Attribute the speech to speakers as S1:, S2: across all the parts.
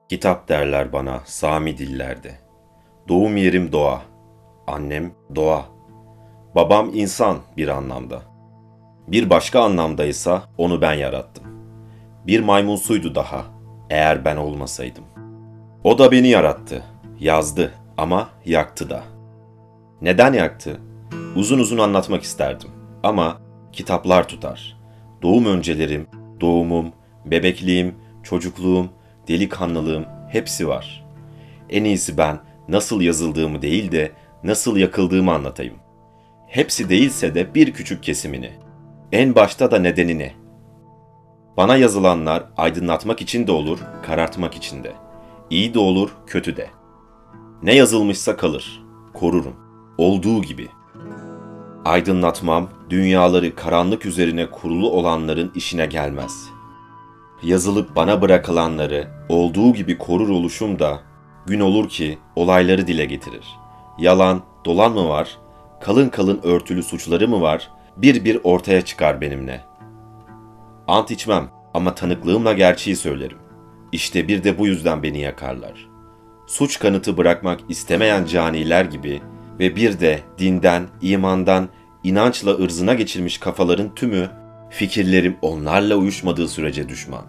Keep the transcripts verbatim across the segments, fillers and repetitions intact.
S1: Kitap derler bana Sami dillerde. Doğum yerim doğa. Annem doğa. Babam insan bir anlamda. Bir başka anlamdaysa onu ben yarattım. Bir maymunsuydu daha, eğer ben olmasaydım. O da beni yarattı, yazdı ama yaktı da. Neden yaktı? Uzun uzun anlatmak isterdim ama kitaplar tutar. Doğum öncelerim, doğumum, bebekliğim, çocukluğum, delikanlılığım hepsi var. En iyisi ben nasıl yazıldığımı değil de nasıl yakıldığımı anlatayım. Hepsi değilse de bir küçük kesimini. En başta da nedenini. Bana yazılanlar aydınlatmak için de olur, karartmak için de. İyi de olur, kötü de. Ne yazılmışsa kalır, korurum. Olduğu gibi. Aydınlatmam, dünyaları karanlık üzerine kurulu olanların işine gelmez. Yazılıp bana bırakılanları olduğu gibi korur oluşum da gün olur ki olayları dile getirir. Yalan, dolan mı var, kalın kalın örtülü suçları mı var, bir bir ortaya çıkar benimle. Ant içmem ama tanıklığımla gerçeği söylerim. İşte bir de bu yüzden beni yakarlar. Suç kanıtı bırakmak istemeyen caniler gibi ve bir de dinden, imandan, inançla ırzına geçilmiş kafaların tümü, fikirlerim onlarla uyuşmadığı sürece düşman.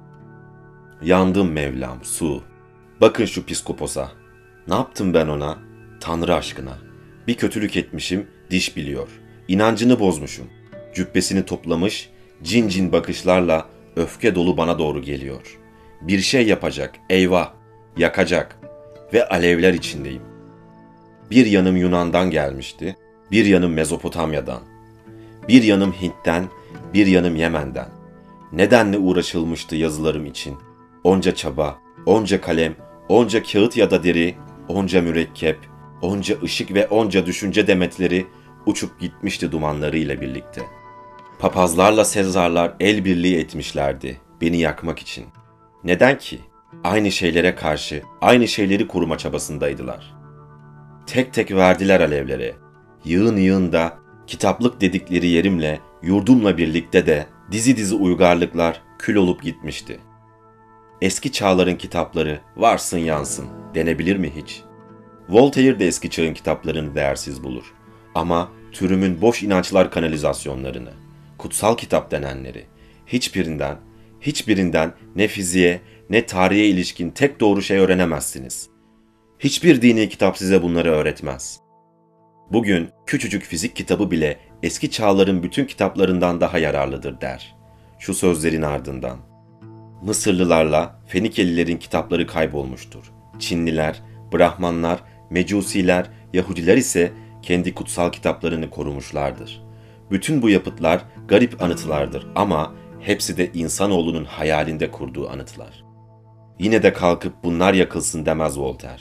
S1: Yandım Mevlam, su. Bakın şu psikoposa. Ne yaptım ben ona? Tanrı aşkına. Bir kötülük etmişim, diş biliyor. İnancını bozmuşum. Cübbesini toplamış, cin cin bakışlarla öfke dolu bana doğru geliyor. Bir şey yapacak, eyvah, yakacak ve alevler içindeyim. Bir yanım Yunan'dan gelmişti, bir yanım Mezopotamya'dan. Bir yanım Hint'ten, bir yanım Yemen'den. Nedenle uğraşılmıştı yazılarım için. Onca çaba, onca kalem, onca kağıt ya da deri, onca mürekkep, onca ışık ve onca düşünce demetleri uçup gitmişti dumanlarıyla birlikte. Papazlarla Sezarlar el birliği etmişlerdi beni yakmak için. Neden ki? Aynı şeylere karşı, aynı şeyleri koruma çabasındaydılar. Tek tek verdiler alevlere. Yığın yığın da kitaplık dedikleri yerimle, yurdumla birlikte de dizi dizi uygarlıklar kül olup gitmişti. Eski çağların kitapları varsın yansın denebilir mi hiç? Voltaire de eski çağın kitaplarını değersiz bulur. Ama türümün boş inançlar kanalizasyonlarını, kutsal kitap denenleri, hiçbirinden, hiçbirinden ne fiziğe ne tarihe ilişkin tek doğru şey öğrenemezsiniz. Hiçbir dini kitap size bunları öğretmez. Bugün küçücük fizik kitabı bile eski çağların bütün kitaplarından daha yararlıdır der. Şu sözlerin ardından. Mısırlılarla Fenikelilerin kitapları kaybolmuştur. Çinliler, Brahmanlar, Mecusiler, Yahudiler ise kendi kutsal kitaplarını korumuşlardır. Bütün bu yapıtlar garip anıtılardır ama hepsi de insanoğlunun hayalinde kurduğu anıtılar. Yine de kalkıp bunlar yakılsın demez Voltaire.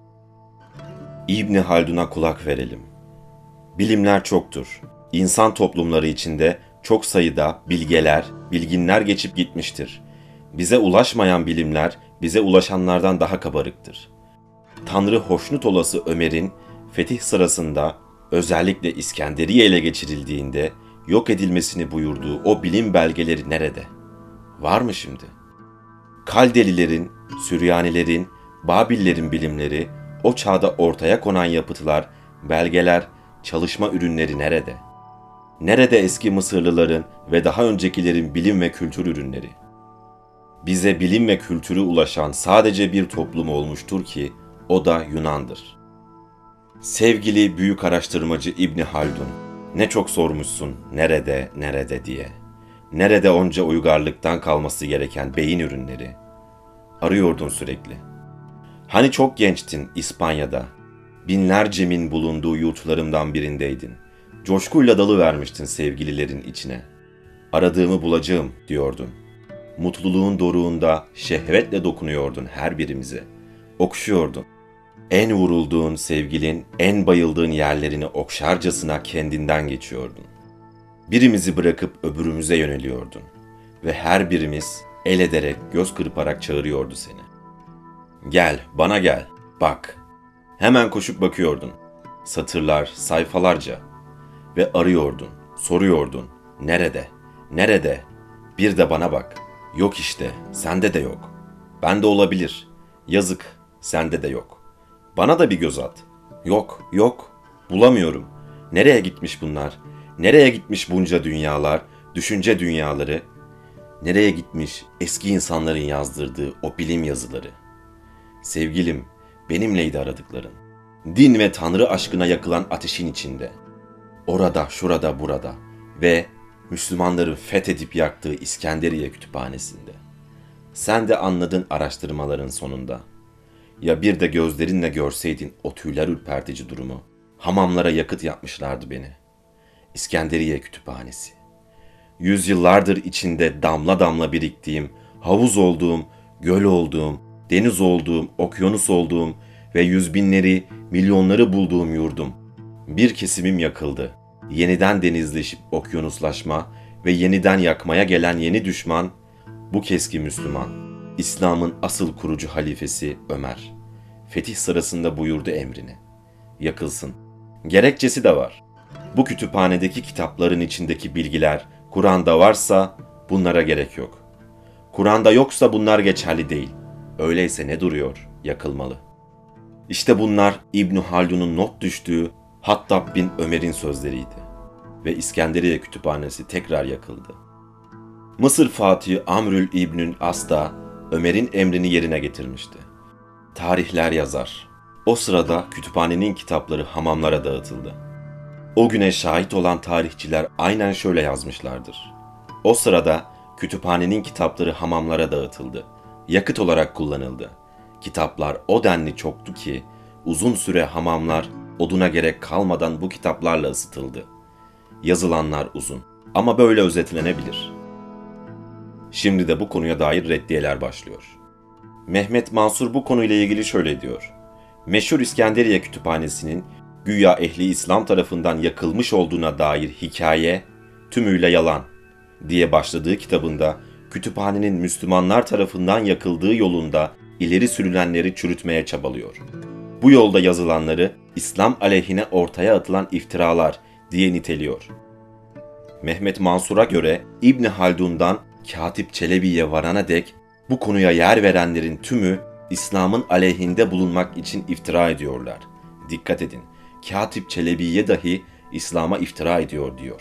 S1: İbni Haldun'a kulak verelim. Bilimler çoktur. İnsan toplumları içinde çok sayıda bilgeler, bilginler geçip gitmiştir. Bize ulaşmayan bilimler bize ulaşanlardan daha kabarıktır. Tanrı hoşnut olası Ömer'in fetih sırasında özellikle İskenderiye ele geçirildiğinde yok edilmesini buyurduğu o bilim belgeleri nerede? Var mı şimdi? Kaldelilerin, Süryanilerin, Babillerin bilimleri, o çağda ortaya konan yapıtlar, belgeler, çalışma ürünleri nerede? Nerede eski Mısırlıların ve daha öncekilerin bilim ve kültür ürünleri? Bize bilim ve kültürü ulaşan sadece bir toplum olmuştur ki o da Yunan'dır. Sevgili büyük araştırmacı İbni Haldun, ne çok sormuşsun nerede, nerede diye. Nerede onca uygarlıktan kalması gereken beyin ürünleri? Arıyordun sürekli. Hani çok gençtin İspanya'da, binlerce min bulunduğu yurtlarımdan birindeydin. Coşkuyla dalı vermiştin sevgililerin içine. Aradığımı bulacağım diyordun. Mutluluğun doruğunda şehvetle dokunuyordun her birimize. Okşuyordun. En vurulduğun sevgilin, en bayıldığın yerlerini okşarcasına kendinden geçiyordun. Birimizi bırakıp öbürümüze yöneliyordun. Ve her birimiz el ederek, göz kırparak çağırıyordu seni. Gel, bana gel, bak. Hemen koşup bakıyordun. Satırlar, sayfalarca. Ve arıyordun, soruyordun. Nerede, nerede? Bir de bana bak. Yok işte, sende de yok. Bende olabilir. Yazık, sende de yok. Bana da bir göz at. Yok, yok. Bulamıyorum. Nereye gitmiş bunlar? Nereye gitmiş bunca dünyalar, düşünce dünyaları? Nereye gitmiş eski insanların yazdırdığı o bilim yazıları? Sevgilim, benimleydi aradıkların. Din ve Tanrı aşkına yakılan ateşin içinde. Orada, şurada, burada ve Müslümanların fethedip yaktığı İskenderiye kütüphanesinde. Sen de anladın araştırmaların sonunda. Ya bir de gözlerinle görseydin o tüyler ürpertici durumu. Hamamlara yakıt yapmışlardı beni. İskenderiye kütüphanesi. Yüzyıllardır içinde damla damla biriktiğim, havuz olduğum, göl olduğum, deniz olduğum, okyanus olduğum ve yüz binleri, milyonları bulduğum yurdum. Bir kesimim yakıldı. Yeniden denizleşip okyanuslaşma ve yeniden yakmaya gelen yeni düşman, bu keski Müslüman, İslam'ın asıl kurucu halifesi Ömer. Fetih sırasında buyurdu emrini. Yakılsın. Gerekçesi de var. Bu kütüphanedeki kitapların içindeki bilgiler Kur'an'da varsa bunlara gerek yok. Kur'an'da yoksa bunlar geçerli değil. Öyleyse ne duruyor? Yakılmalı. İşte bunlar İbn Haldun'un not düştüğü Hattab bin Ömer'in sözleriydi. Ve İskenderiye kütüphanesi tekrar yakıldı. Mısır Fatihi Amrül İbnül As da Ömer'in emrini yerine getirmişti. Tarihler yazar. O sırada kütüphanenin kitapları hamamlara dağıtıldı. O güne şahit olan tarihçiler aynen şöyle yazmışlardır. O sırada kütüphanenin kitapları hamamlara dağıtıldı. Yakıt olarak kullanıldı. Kitaplar o denli çoktu ki uzun süre hamamlar oduna gerek kalmadan bu kitaplarla ısıtıldı. Yazılanlar uzun ama böyle özetlenebilir. Şimdi de bu konuya dair reddiyeler başlıyor. Mehmet Mansur bu konuyla ilgili şöyle diyor. Meşhur İskenderiye Kütüphanesi'nin güya ehli İslam tarafından yakılmış olduğuna dair hikaye tümüyle yalan diye başladığı kitabında kütüphanenin Müslümanlar tarafından yakıldığı yolunda ileri sürülenleri çürütmeye çabalıyor. Bu yolda yazılanları İslam aleyhine ortaya atılan iftiralar diye niteliyor. Mehmet Mansur'a göre İbn Haldun'dan Katip Çelebi'ye varana dek bu konuya yer verenlerin tümü İslam'ın aleyhinde bulunmak için iftira ediyorlar. Dikkat edin, Katip Çelebi'ye dahi İslam'a iftira ediyor diyor.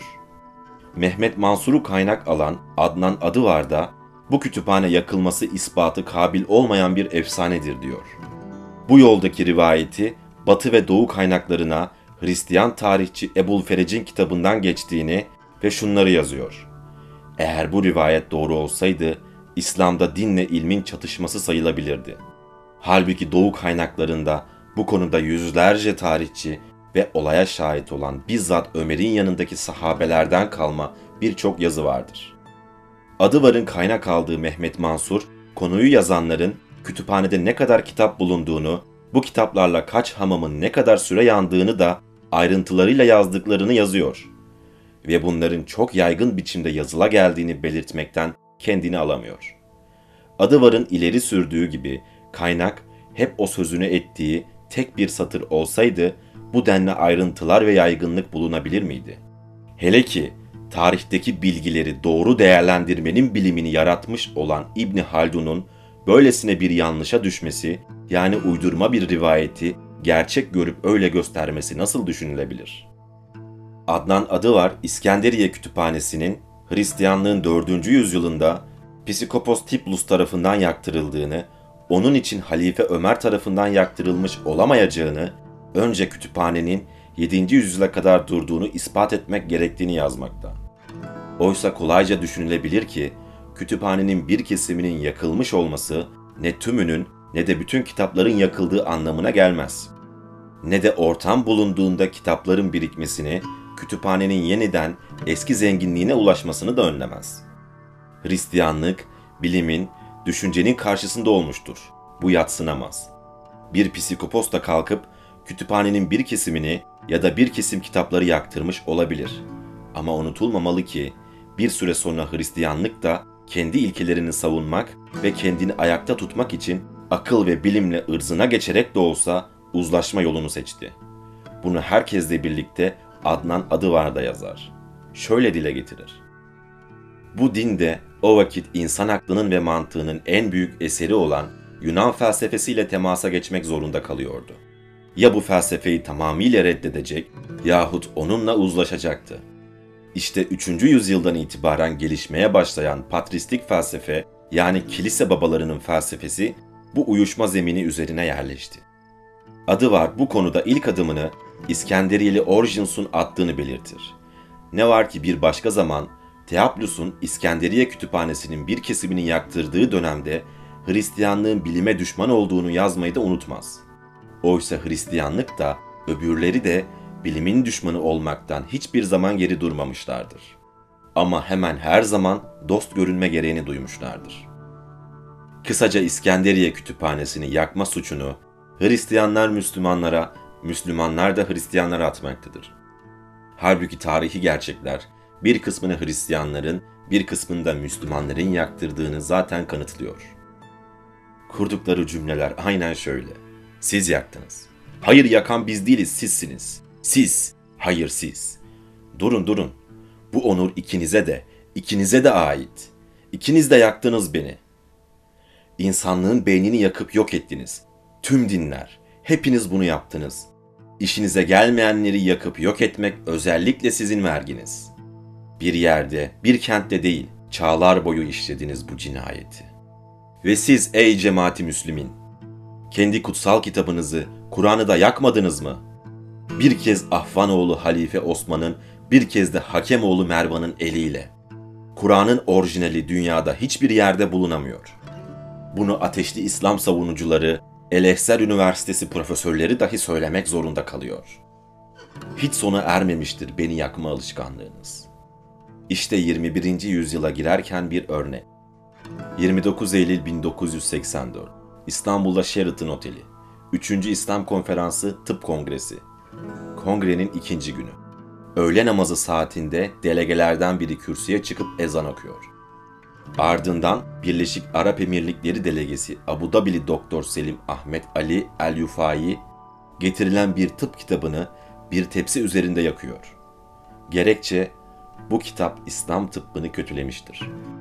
S1: Mehmet Mansur'u kaynak alan Adnan Adıvar da bu kütüphane yakılması ispatı kabil olmayan bir efsanedir diyor. Bu yoldaki rivayeti Batı ve Doğu kaynaklarına Hristiyan tarihçi Ebu'l-Ferec'in kitabından geçtiğini ve şunları yazıyor. Eğer bu rivayet doğru olsaydı İslam'da dinle ilmin çatışması sayılabilirdi. Halbuki Doğu kaynaklarında bu konuda yüzlerce tarihçi ve olaya şahit olan bizzat Ömer'in yanındaki sahabelerden kalma birçok yazı vardır. Adıvar'ın kaynak aldığı Mehmet Mansur, konuyu yazanların kütüphanede ne kadar kitap bulunduğunu, bu kitaplarla kaç hamamın ne kadar süre yandığını da ayrıntılarıyla yazdıklarını yazıyor. Ve bunların çok yaygın biçimde yazıla geldiğini belirtmekten kendini alamıyor. Adıvar'ın ileri sürdüğü gibi kaynak hep o sözünü ettiği tek bir satır olsaydı bu denli ayrıntılar ve yaygınlık bulunabilir miydi? Hele ki tarihteki bilgileri doğru değerlendirmenin bilimini yaratmış olan İbn Haldun'un böylesine bir yanlışa düşmesi, yani uydurma bir rivayeti gerçek görüp öyle göstermesi nasıl düşünülebilir? Adnan Adıvar, İskenderiye Kütüphanesi'nin Hristiyanlığın dördüncü yüzyılında Psikopos Tiplus tarafından yaktırıldığını, onun için Halife Ömer tarafından yaktırılmış olamayacağını, önce kütüphanenin yedinci yüzyıla kadar durduğunu ispat etmek gerektiğini yazmakta. Oysa kolayca düşünülebilir ki, kütüphanenin bir kesiminin yakılmış olması ne tümünün ne de bütün kitapların yakıldığı anlamına gelmez. Ne de ortam bulunduğunda kitapların birikmesini, kütüphanenin yeniden eski zenginliğine ulaşmasını da önlemez. Hristiyanlık, bilimin, düşüncenin karşısında olmuştur. Bu yadsınamaz. Bir psikopos da kalkıp kütüphanenin bir kesimini ya da bir kesim kitapları yaktırmış olabilir. Ama unutulmamalı ki bir süre sonra Hristiyanlık da kendi ilkelerini savunmak ve kendini ayakta tutmak için akıl ve bilimle ırzına geçerek de olsa uzlaşma yolunu seçti. Bunu herkesle birlikte Adnan Adıvar da yazar. Şöyle dile getirir. Bu dinde o vakit insan aklının ve mantığının en büyük eseri olan Yunan felsefesiyle temasa geçmek zorunda kalıyordu. Ya bu felsefeyi tamamıyla reddedecek yahut onunla uzlaşacaktı. İşte üçüncü yüzyıldan itibaren gelişmeye başlayan patristik felsefe, yani kilise babalarının felsefesi bu uyuşma zemini üzerine yerleşti. Adı var bu konuda ilk adımını İskenderiyeli Origens'un attığını belirtir. Ne var ki bir başka zaman Theoplus'un İskenderiye kütüphanesinin bir kesimini yaktırdığı dönemde Hristiyanlığın bilime düşman olduğunu yazmayı da unutmaz. Oysa Hristiyanlık da öbürleri de bilimin düşmanı olmaktan hiçbir zaman geri durmamışlardır. Ama hemen her zaman dost görünme gereğini duymuşlardır. Kısaca İskenderiye kütüphanesini yakma suçunu Hristiyanlar Müslümanlara, Müslümanlar da Hristiyanlara atmaktadır. Halbuki tarihi gerçekler bir kısmını Hristiyanların, bir kısmını da Müslümanların yaktırdığını zaten kanıtlıyor. Kurdukları cümleler aynen şöyle. Siz yaktınız. Hayır, yakan biz değiliz, sizsiniz. Siz, hayır siz. Durun durun. Bu onur ikinize de, ikinize de ait. İkiniz de yaktınız beni. İnsanlığın beynini yakıp yok ettiniz. Tüm dinler, hepiniz bunu yaptınız. İşinize gelmeyenleri yakıp yok etmek özellikle sizin verginiz. Bir yerde, bir kentte değil, çağlar boyu işlediniz bu cinayeti. Ve siz ey cemaati Müslümin, kendi kutsal kitabınızı, Kur'an'ı da yakmadınız mı? Bir kez Affanoğlu Halife Osman'ın, bir kez de Hakemoğlu Mervan'ın eliyle. Kur'an'ın orijinali dünyada hiçbir yerde bulunamıyor. Bunu ateşli İslam savunucuları, El-Ehser Üniversitesi profesörleri dahi söylemek zorunda kalıyor. Hiç sona ermemiştir beni yakma alışkanlığınız. İşte yirmi birinci yüzyıla girerken bir örnek. yirmi dokuz Eylül bin dokuz yüz seksen dört, İstanbul'da Sheraton Oteli, üçüncü İslam Konferansı Tıp Kongresi. Kongrenin ikinci günü. Öğle namazı saatinde delegelerden biri kürsüye çıkıp ezan okuyor. Ardından Birleşik Arap Emirlikleri delegesi Abu Dabili Doktor Selim Ahmet Ali El-Yufai getirilen bir tıp kitabını bir tepsi üzerinde yakıyor. Gerekçe, bu kitap İslam tıbbını kötülemiştir.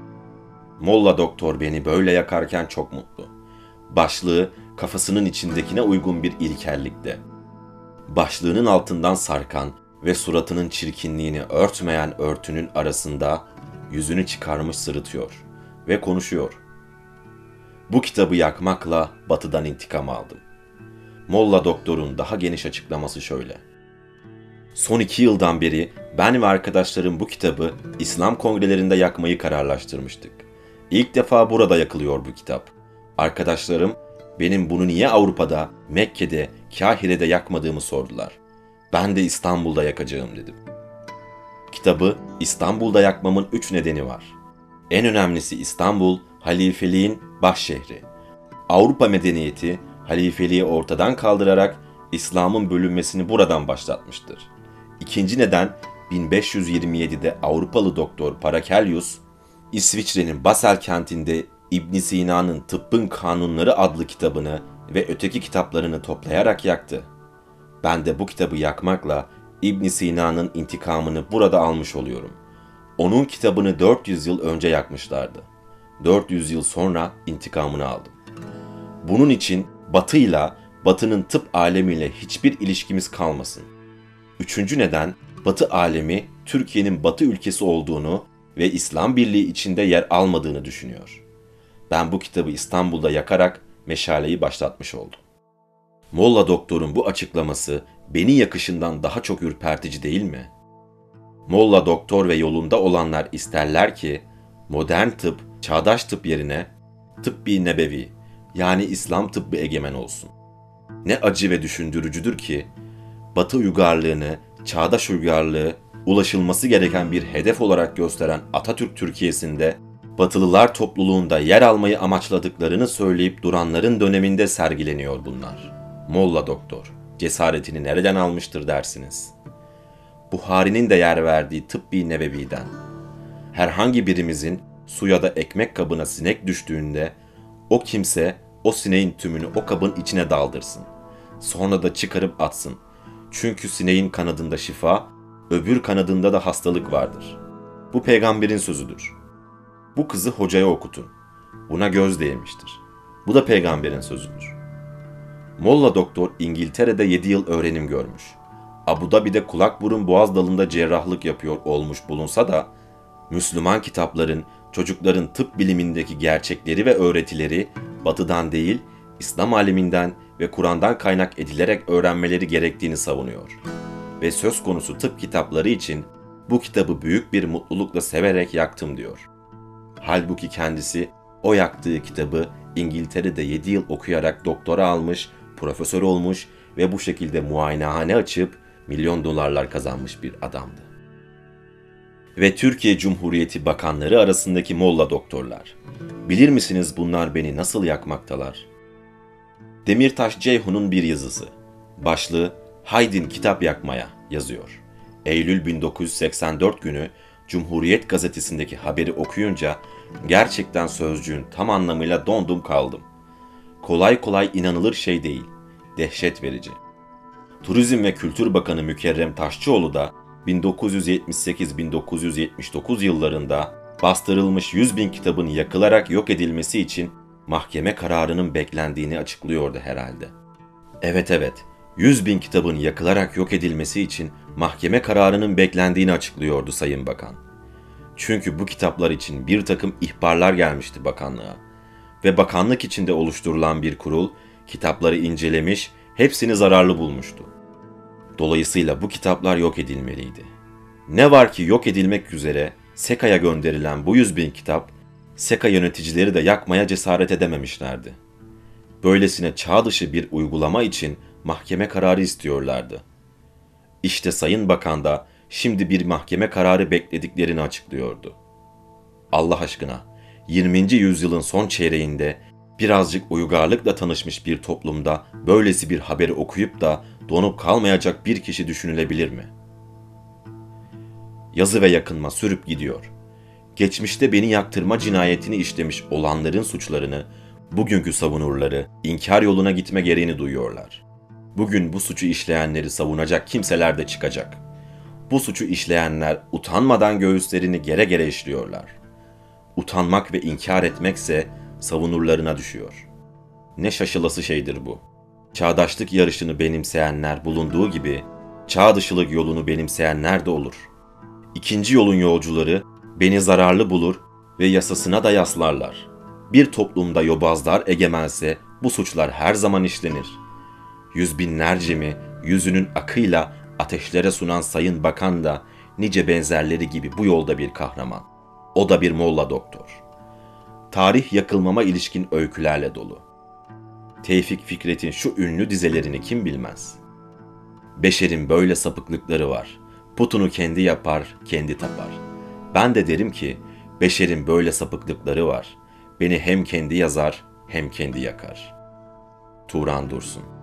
S1: Molla doktor beni böyle yakarken çok mutlu. Başlığı kafasının içindekine uygun bir ilkellikte. Başlığının altından sarkan ve suratının çirkinliğini örtmeyen örtünün arasında yüzünü çıkarmış sırıtıyor ve konuşuyor. Bu kitabı yakmakla Batı'dan intikam aldım. Molla doktorun daha geniş açıklaması şöyle. Son iki yıldan beri ben ve arkadaşlarım bu kitabı İslam kongrelerinde yakmayı kararlaştırmıştık. İlk defa burada yakılıyor bu kitap. Arkadaşlarım benim bunu niye Avrupa'da, Mekke'de, Kahire'de yakmadığımı sordular. Ben de İstanbul'da yakacağım dedim. Kitabı İstanbul'da yakmamın üç nedeni var. En önemlisi İstanbul, halifeliğin baş şehri. Avrupa medeniyeti, halifeliği ortadan kaldırarak İslam'ın bölünmesini buradan başlatmıştır. İkinci neden, bin beş yüz yirmi yedide Avrupalı doktor Paracelsus, İsviçre'nin Basel kentinde İbn Sina'nın Tıbbın Kanunları adlı kitabını ve öteki kitaplarını toplayarak yaktı. Ben de bu kitabı yakmakla İbn Sina'nın intikamını burada almış oluyorum. Onun kitabını dört yüz yıl önce yakmışlardı. dört yüz yıl sonra intikamını aldım. Bunun için Batı'yla, Batı'nın tıp alemiyle hiçbir ilişkimiz kalmasın. Üçüncü neden, Batı alemi Türkiye'nin Batı ülkesi olduğunu ve İslam Birliği içinde yer almadığını düşünüyor. Ben bu kitabı İstanbul'da yakarak meşaleyi başlatmış oldum. Molla doktorun bu açıklaması beni yakışından daha çok ürpertici değil mi? Molla doktor ve yolunda olanlar isterler ki modern tıp, çağdaş tıp yerine tıbbi nebevi, yani İslam tıbbı egemen olsun. Ne acı ve düşündürücüdür ki Batı uygarlığını, çağdaş uygarlığı ulaşılması gereken bir hedef olarak gösteren Atatürk Türkiye'sinde Batılılar topluluğunda yer almayı amaçladıklarını söyleyip duranların döneminde sergileniyor bunlar. Molla doktor cesaretini nereden almıştır dersiniz? Buhari'nin de yer verdiği tıbbi nebeviden. Herhangi birimizin su ya da ekmek kabına sinek düştüğünde o kimse o sineğin tümünü o kabın içine daldırsın. Sonra da çıkarıp atsın. Çünkü sineğin kanadında şifa, öbür kanadında da hastalık vardır. Bu peygamberin sözüdür. Bu kızı hocaya okutun. Buna göz değmiştir. Bu da peygamberin sözüdür. Molla doktor İngiltere'de yedi yıl öğrenim görmüş. Abu Dhabi'de kulak burun boğaz dalında cerrahlık yapıyor olmuş bulunsa da, Müslüman kitapların, çocukların tıp bilimindeki gerçekleri ve öğretileri batıdan değil, İslam aleminden ve Kur'an'dan kaynak edilerek öğrenmeleri gerektiğini savunuyor. Ve söz konusu tıp kitapları için bu kitabı büyük bir mutlulukla severek yaktım diyor. Halbuki kendisi o yaktığı kitabı İngiltere'de yedi yıl okuyarak doktora almış, profesör olmuş ve bu şekilde muayenehane açıp milyon dolarlar kazanmış bir adamdı. Ve Türkiye Cumhuriyeti bakanları arasındaki molla doktorlar. Bilir misiniz bunlar beni nasıl yakmaktalar? Demirtaş Ceyhun'un bir yazısı. Başlığı "Haydin kitap yakmaya" yazıyor. Eylül bin dokuz yüz seksen dört günü Cumhuriyet gazetesindeki haberi okuyunca gerçekten sözcüğün tam anlamıyla dondum kaldım. Kolay kolay inanılır şey değil, dehşet verici. Turizm ve Kültür Bakanı Mükerrem Taşçıoğlu da bin dokuz yüz yetmiş sekiz bin dokuz yüz yetmiş dokuz yıllarında bastırılmış yüz bin kitabın yakılarak yok edilmesi için mahkeme kararının beklendiğini açıklıyordu herhalde. Evet evet, yüz bin kitabın yakılarak yok edilmesi için mahkeme kararının beklendiğini açıklıyordu Sayın Bakan. Çünkü bu kitaplar için bir takım ihbarlar gelmişti bakanlığa ve bakanlık içinde oluşturulan bir kurul kitapları incelemiş, hepsini zararlı bulmuştu. Dolayısıyla bu kitaplar yok edilmeliydi. Ne var ki yok edilmek üzere SEKA'ya gönderilen bu yüz bin kitap, SEKA yöneticileri de yakmaya cesaret edememişlerdi. Böylesine çağ dışı bir uygulama için mahkeme kararı istiyorlardı. İşte Sayın Bakan da şimdi bir mahkeme kararı beklediklerini açıklıyordu. Allah aşkına, yirminci yüzyılın son çeyreğinde birazcık uygarlıkla tanışmış bir toplumda böylesi bir haberi okuyup da donup kalmayacak bir kişi düşünülebilir mi? Yazı ve yakınma sürüp gidiyor. Geçmişte beni yaktırma cinayetini işlemiş olanların suçlarını, bugünkü savunurları inkar yoluna gitme gereğini duyuyorlar. Bugün bu suçu işleyenleri savunacak kimseler de çıkacak. Bu suçu işleyenler utanmadan göğüslerini gere gere işliyorlar. Utanmak ve inkar etmekse savunurlarına düşüyor. Ne şaşılası şeydir bu. Çağdaşlık yarışını benimseyenler bulunduğu gibi, çağ dışılık yolunu benimseyenler de olur. İkinci yolun yolcuları beni zararlı bulur ve yasasına da yaslarlar. Bir toplumda yobazlar egemense bu suçlar her zaman işlenir. Yüz binlerce mi yüzünün akıyla ateşlere sunan Sayın Bakan da nice benzerleri gibi bu yolda bir kahraman. O da bir molla doktor. Tarih yakılmama ilişkin öykülerle dolu. Tevfik Fikret'in şu ünlü dizelerini kim bilmez? Beşerin böyle sapıklıkları var. Putunu kendi yapar, kendi tapar. Ben de derim ki, beşerin böyle sapıklıkları var. Beni hem kendi yazar, hem kendi yakar. Turan Dursun.